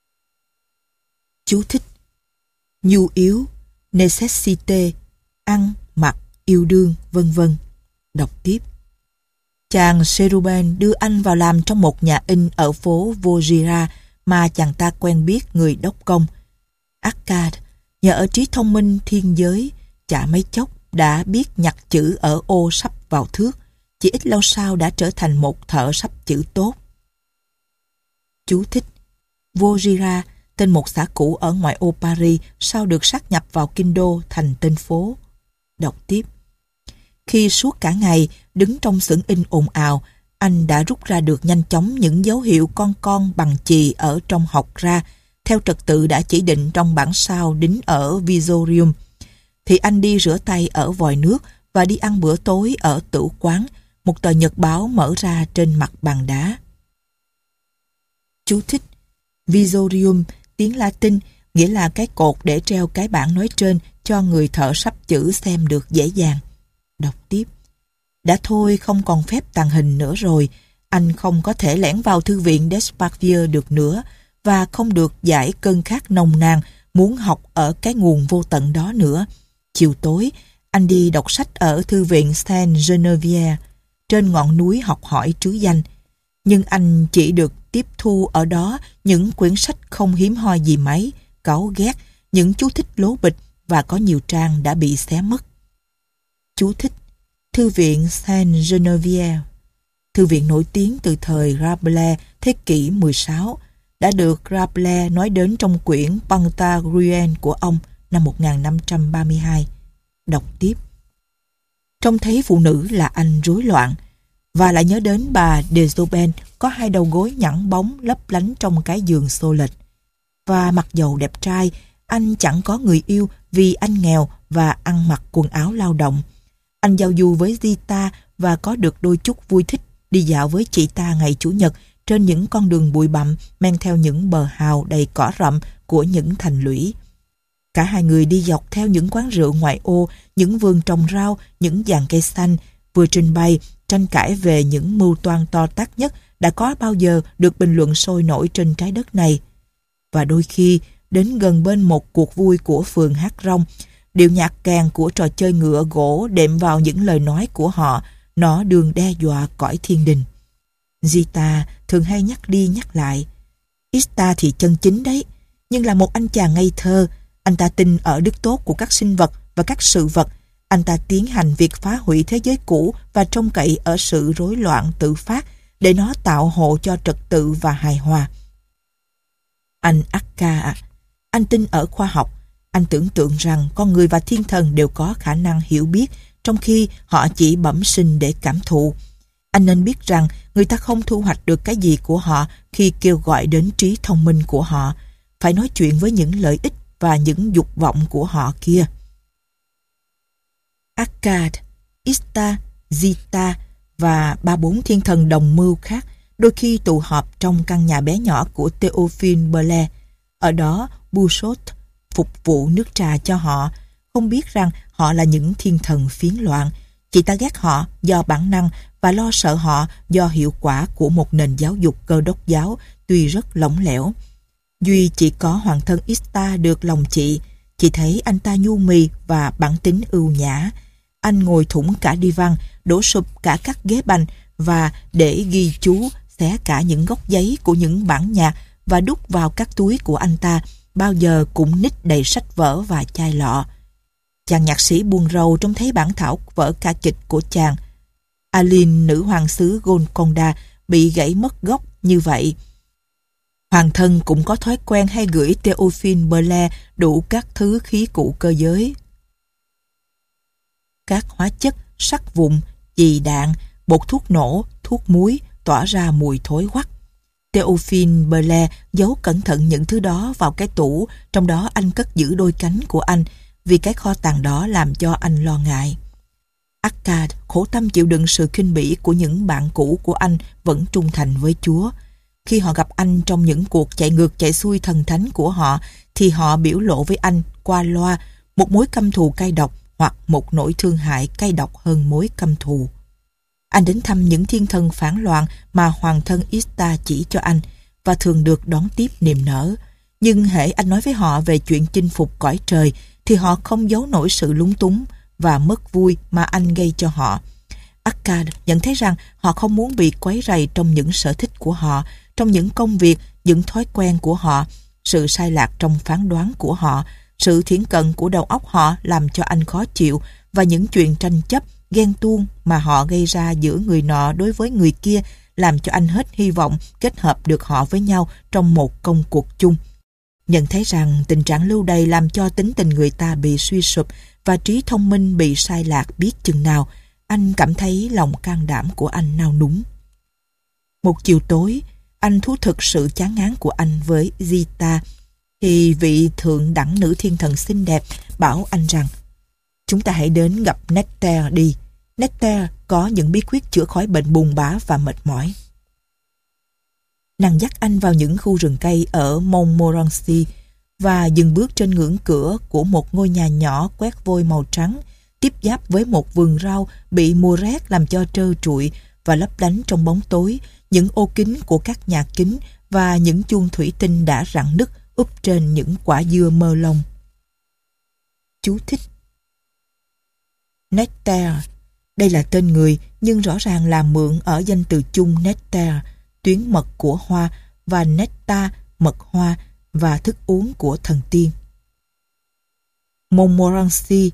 [SPEAKER 1] Chú thích. Nhu yếu, necessité, ăn, mặc, yêu đương, vân vân. Đọc tiếp. Chàng Cherubin đưa anh vào làm trong một nhà in ở phố Vaugirard mà chàng ta quen biết người đốc công. Akkad, nhờ ở trí thông minh thiên giới, chả mấy chốc đã biết nhặt chữ ở ô sắp vào thước, chỉ ít lâu sau đã trở thành một thợ sắp chữ tốt. Chú thích. Vaugirard, tên một xã cũ ở ngoại ô Paris, sau được sáp nhập vào kinh đô thành tên phố. Đọc tiếp. Khi suốt cả ngày đứng trong xưởng in ồn ào, anh đã rút ra được nhanh chóng những dấu hiệu con con bằng chì ở trong hộc ra, theo trật tự đã chỉ định trong bản sao đính ở Visorium. Thì anh đi rửa tay ở vòi nước và đi ăn bữa tối ở tửu quán, một tờ nhật báo mở ra trên mặt bàn đá. Chú thích. Visorium, tiếng Latin, nghĩa là cái cột để treo cái bảng nói trên cho người thợ sắp chữ xem được dễ dàng. Đọc tiếp. Đã thôi không còn phép tàng hình nữa rồi, anh không có thể lẻn vào thư viện Desparvier được nữa và không được giải cơn khát nồng nàn muốn học ở cái nguồn vô tận đó nữa. Chiều tối, anh đi đọc sách ở thư viện Saint-Geneviève, trên ngọn núi học hỏi trứ danh. Nhưng anh chỉ được tiếp thu ở đó những quyển sách không hiếm hoi gì mấy, cáu ghét, những chú thích lố bịch và có nhiều trang đã bị xé mất. Chú thích. Thư viện Saint-Geneviève, thư viện nổi tiếng từ thời Rabelais thế kỷ mười sáu, đã được Rabelais nói đến trong quyển Pantagruel của ông năm một nghìn năm trăm ba mươi hai. Đọc tiếp. Trông thấy phụ nữ là anh rối loạn, và lại nhớ đến bà Dezoben có hai đầu gối nhẵn bóng lấp lánh trong cái giường xô lệch. Và mặc dầu đẹp trai, anh chẳng có người yêu vì anh nghèo và ăn mặc quần áo lao động. Anh giao du với Zita và có được đôi chút vui thích đi dạo với chị ta ngày Chủ nhật trên những con đường bụi bặm men theo những bờ hào đầy cỏ rậm của những thành lũy. Cả hai người đi dọc theo những quán rượu ngoại ô, những vườn trồng rau, những giàn cây xanh, vừa trình bày, tranh cãi về những mưu toan to tát nhất đã có bao giờ được bình luận sôi nổi trên trái đất này. Và đôi khi, đến gần bên một cuộc vui của phường hát rong, điệu nhạc kèn của trò chơi ngựa gỗ đệm vào những lời nói của họ, nó đường đe dọa cõi thiên đình. Zita thường hay nhắc đi nhắc lại. Ista thì chân chính đấy, nhưng là một anh chàng ngây thơ. Anh ta tin ở đức tốt của các sinh vật và các sự vật. Anh ta tiến hành việc phá hủy thế giới cũ và trông cậy ở sự rối loạn tự phát để nó tạo hộ cho trật tự và hài hòa. Anh Akka à, anh tin ở khoa học. Anh tưởng tượng rằng con người và thiên thần đều có khả năng hiểu biết, trong khi họ chỉ bẩm sinh để cảm thụ. Anh nên biết rằng người ta không thu hoạch được cái gì của họ khi kêu gọi đến trí thông minh của họ. Phải nói chuyện với những lợi ích và những dục vọng của họ kia. Akkad, Ista Zita và ba bốn thiên thần đồng mưu khác đôi khi tụ họp trong căn nhà bé nhỏ của Théophile Berlet. Ở đó, Bouchot phục vụ nước trà cho họ, không biết rằng họ là những thiên thần phiến loạn. Chị ta ghét họ do bản năng và lo sợ họ do hiệu quả của một nền giáo dục Cơ đốc giáo tuy rất lỏng lẻo. Duy chỉ có hoàng thân Ista được lòng chị. Chị thấy anh ta nhu mì và bản tính ưu nhã. Anh ngồi thủng cả đi văn, đổ sụp cả các ghế bành và để ghi chú xé cả những góc giấy của những bản nhạc và đút vào các túi của anh ta, bao giờ cũng ních đầy sách vở và chai lọ. Chàng nhạc sĩ buồn rầu trông thấy bản thảo vở ca kịch của chàng. Aline, nữ hoàng xứ Golconda, bị gãy mất gốc như vậy. Hoàng thân cũng có thói quen hay gửi Théophile Berlet đủ các thứ khí cụ cơ giới. Các hóa chất, sắt vụn, chì đạn, bột thuốc nổ, thuốc muối tỏa ra mùi thối quắc. Théophile Berlet giấu cẩn thận những thứ đó vào cái tủ, trong đó anh cất giữ đôi cánh của anh, vì cái kho tàng đó làm cho anh lo ngại. Arcade khổ tâm chịu đựng sự khinh bỉ của những bạn cũ của anh vẫn trung thành với Chúa. Khi họ gặp anh trong những cuộc chạy ngược chạy xuôi thần thánh của họ, thì họ biểu lộ với anh qua loa một mối căm thù cay độc hoặc một nỗi thương hại cay độc hơn mối căm thù. Anh đến thăm những thiên thần phản loạn mà hoàng thân Ista chỉ cho anh và thường được đón tiếp niềm nở. Nhưng hễ anh nói với họ về chuyện chinh phục cõi trời thì họ không giấu nổi sự lúng túng và mất vui mà anh gây cho họ. Arcade nhận thấy rằng họ không muốn bị quấy rầy trong những sở thích của họ, trong những công việc, những thói quen của họ. Sự sai lạc trong phán đoán của họ, sự thiển cận của đầu óc họ làm cho anh khó chịu, và những chuyện tranh chấp, ghen tuông mà họ gây ra giữa người nọ đối với người kia làm cho anh hết hy vọng kết hợp được họ với nhau trong một công cuộc chung. Nhận thấy rằng tình trạng lưu đày làm cho tính tình người ta bị suy sụp và trí thông minh bị sai lạc biết chừng nào, anh cảm thấy lòng can đảm của anh nao núng. Một chiều tối, anh thú thực sự chán ngán của anh với Zita, thì vị thượng đẳng nữ thiên thần xinh đẹp bảo anh rằng: chúng ta hãy đến gặp Nectaire đi. Nectaire có những bí quyết chữa khỏi bệnh buồn bã và mệt mỏi. Nàng dắt anh vào những khu rừng cây ở Montmorency và dừng bước trên ngưỡng cửa của một ngôi nhà nhỏ quét vôi màu trắng, tiếp giáp với một vườn rau bị mùa rét làm cho trơ trụi và lấp lánh trong bóng tối, những ô kính của các nhà kính và những chuông thủy tinh đã rạn nứt úp trên những quả dưa mơ lông. Chú thích: Nectaire, đây là tên người nhưng rõ ràng là mượn ở danh từ chung nectar, tuyến mật của hoa, và nectar, mật hoa và thức uống của thần tiên. Montmorency,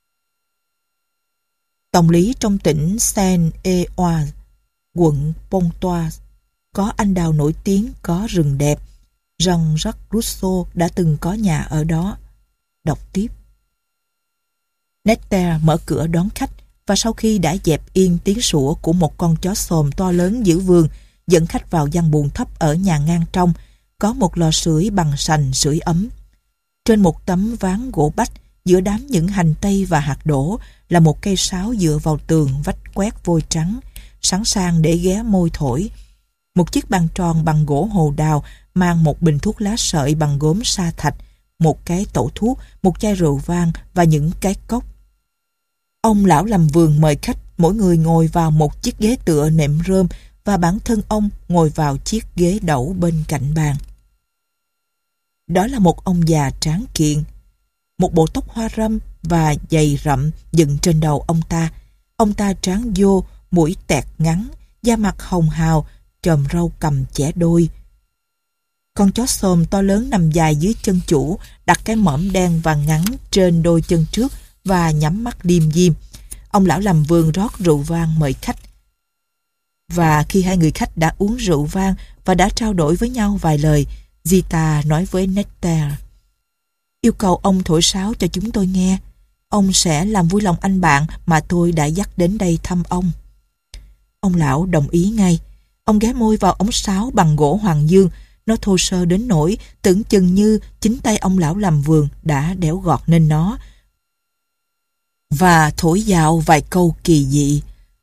[SPEAKER 1] tổng lý trong tỉnh Seine-et-Oise, quận Pontoise, có anh đào nổi tiếng, có rừng đẹp. Jean-Jacques Rousseau đã từng có nhà ở đó. Đọc tiếp. Nectaire mở cửa đón khách, và sau khi đã dẹp yên tiếng sủa của một con chó xồm to lớn giữ vườn, dẫn khách vào gian buồng thấp ở nhà ngang trong, có một lò sưởi bằng sành sưởi ấm. Trên một tấm ván gỗ bách, giữa đám những hành tây và hạt đổ, là một cây sáo dựa vào tường vách quét vôi trắng, sẵn sàng để ghé môi thổi. Một chiếc bàn tròn bằng gỗ hồ đào mang một bình thuốc lá sợi bằng gốm sa thạch, một cái tẩu thuốc, một chai rượu vang và những cái cốc. Ông lão làm vườn mời khách mỗi người ngồi vào một chiếc ghế tựa nệm rơm, và bản thân ông ngồi vào chiếc ghế đẩu bên cạnh bàn. Đó là một ông già tráng kiện, một bộ tóc hoa râm và giày rậm dựng trên đầu ông ta. Ông ta trán vô, mũi tẹt ngắn, da mặt hồng hào, chòm râu cầm chẻ đôi. Con chó xồm to lớn nằm dài dưới chân chủ, đặt cái mõm đen và ngắn trên đôi chân trước và nhắm mắt liêm diêm. Ông lão làm vườn rót rượu vang mời khách. Và khi hai người khách đã uống rượu vang và đã trao đổi với nhau vài lời, Zita nói với Nectaire: yêu cầu ông thổi sáo cho chúng tôi nghe. Ông sẽ làm vui lòng anh bạn mà tôi đã dắt đến đây thăm ông. Ông lão đồng ý ngay. Ông ghé môi vào ống sáo bằng gỗ hoàng dương. Nó thô sơ đến nỗi tưởng chừng như chính tay ông lão làm vườn đã đẽo gọt nên nó, và thổi dạo vài câu kỳ dị.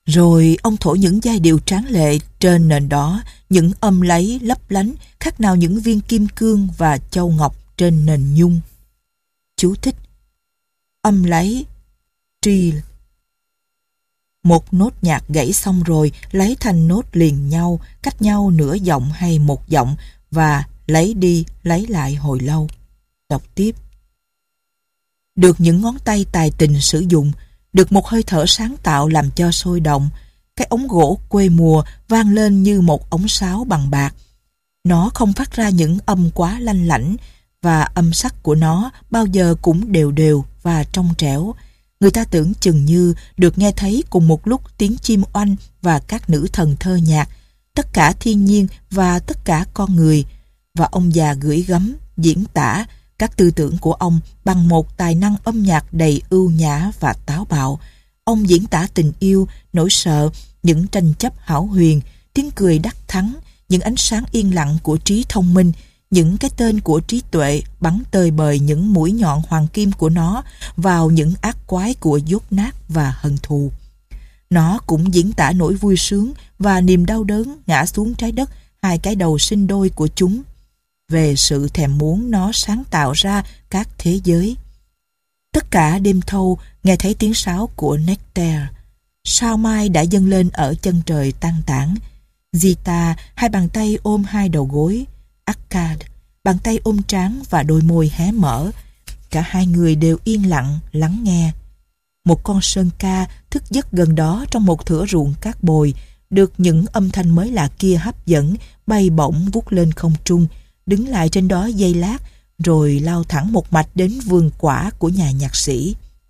[SPEAKER 1] Rồi ông thổi những giai điệu tráng lệ trên nền đó, những âm lấy lấp lánh khác nào những viên kim cương và châu ngọc trên nền nhung. Chú thích: âm lấy trill. Một nốt nhạc gãy xong rồi lấy thành nốt liền nhau, cách nhau nửa giọng hay một giọng và lấy đi lấy lại hồi lâu. Đọc tiếp. Được những ngón tay tài tình sử dụng, được một hơi thở sáng tạo làm cho sôi động, cái ống gỗ quê mùa vang lên như một ống sáo bằng bạc. Nó không phát ra những âm quá lanh lảnh, và âm sắc của nó bao giờ cũng đều đều và trong trẻo. Người ta tưởng chừng như được nghe thấy cùng một lúc tiếng chim oanh và các nữ thần thơ nhạc, tất cả thiên nhiên và tất cả con người. Và ông già gửi gắm, diễn tả các tư tưởng của ông bằng một tài năng âm nhạc đầy ưu nhã và táo bạo. Ông diễn tả tình yêu, nỗi sợ, những tranh chấp hão huyền, tiếng cười đắc thắng, những ánh sáng yên lặng của trí thông minh, những cái tên của trí tuệ bắn tơi bời những mũi nhọn hoàng kim của nó vào những ác quái của dốt nát và hận thù. Nó cũng diễn tả nỗi vui sướng và niềm đau đớn ngã xuống trái đất, hai cái đầu sinh đôi của chúng, về sự thèm muốn nó sáng tạo ra các thế giới. Tất cả đêm thâu nghe thấy tiếng sáo của Nectar. Sao mai đã dâng lên ở chân trời tan tản. Zita, hai bàn tay ôm hai đầu gối. Akkad, bàn tay ôm trán và đôi môi hé mở. Cả hai người đều yên lặng lắng nghe. Một con sơn ca thức giấc gần đó trong một thửa ruộng cát bồi, được những âm thanh mới lạ kia hấp dẫn, bay bổng vút lên không trung, đứng lại trên đó giây lát, rồi lao thẳng một mạch đến vườn quả của nhà nhạc sĩ.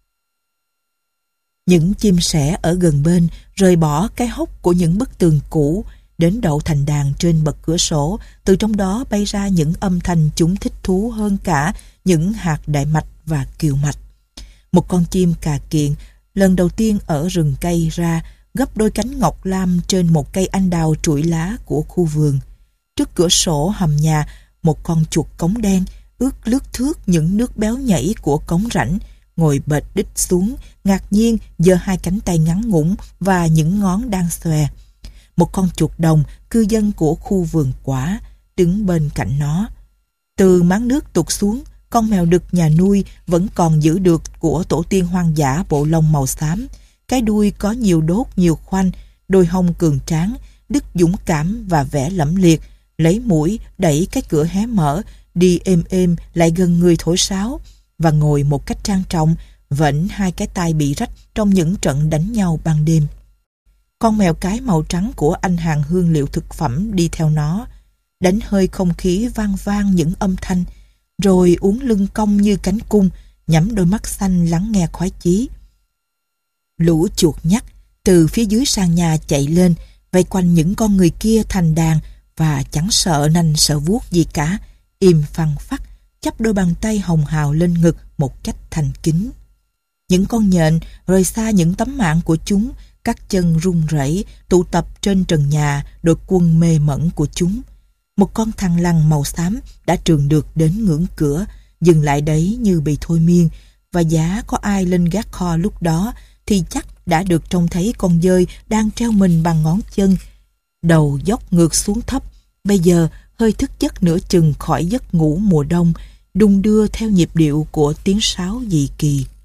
[SPEAKER 1] Những chim sẻ ở gần bên rời bỏ cái hốc của những bức tường cũ, đến đậu thành đàn trên bậc cửa sổ. Từ trong đó bay ra những âm thanh chúng thích thú hơn cả những hạt đại mạch và kiều mạch. Một con chim cà kiện lần đầu tiên ở rừng cây ra, gấp đôi cánh ngọc lam trên một cây anh đào trụi lá của khu vườn. Trước cửa sổ hầm nhà, một con chuột cống đen ướt lướt thước những nước béo nhảy của cống rãnh, ngồi bệt đít xuống, ngạc nhiên giơ hai cánh tay ngắn ngủn và những ngón đang xòe. Một con chuột đồng, cư dân của khu vườn quả, đứng bên cạnh nó. Từ máng nước tụt xuống, con mèo đực nhà nuôi vẫn còn giữ được của tổ tiên hoang dã bộ lông màu xám. Cái đuôi có nhiều đốt nhiều khoanh, đôi hông cường tráng, đức dũng cảm và vẻ lẫm liệt, lấy mũi đẩy cái cửa hé mở, đi êm êm lại gần người thổi sáo, và ngồi một cách trang trọng, vẫy hai cái tai bị rách trong những trận đánh nhau ban đêm. Con mèo cái màu trắng của anh hàng hương liệu thực phẩm đi theo nó, đánh hơi không khí vang vang những âm thanh, rồi uốn lưng cong như cánh cung, nhắm đôi mắt xanh lắng nghe khoái chí. Lũ chuột nhắt từ phía dưới sàn nhà chạy lên, vây quanh những con người kia thành đàn và chẳng sợ nanh sợ vuốt gì cả, im phăng phắc, chắp đôi bàn tay hồng hào lên ngực một cách thành kính. Những con nhện rời xa những tấm mạng của chúng, các chân run rẩy tụ tập trên trần nhà đội quân mê mẩn của chúng. Một con thằn lằn màu xám đã trườn được đến ngưỡng cửa, dừng lại đấy như bị thôi miên, và giá có ai lên gác kho lúc đó thì chắc đã được trông thấy con dơi đang treo mình bằng ngón chân, đầu dốc ngược xuống thấp, bây giờ hơi thức giấc nửa chừng khỏi giấc ngủ mùa đông, đung đưa theo nhịp điệu của tiếng sáo dị kỳ.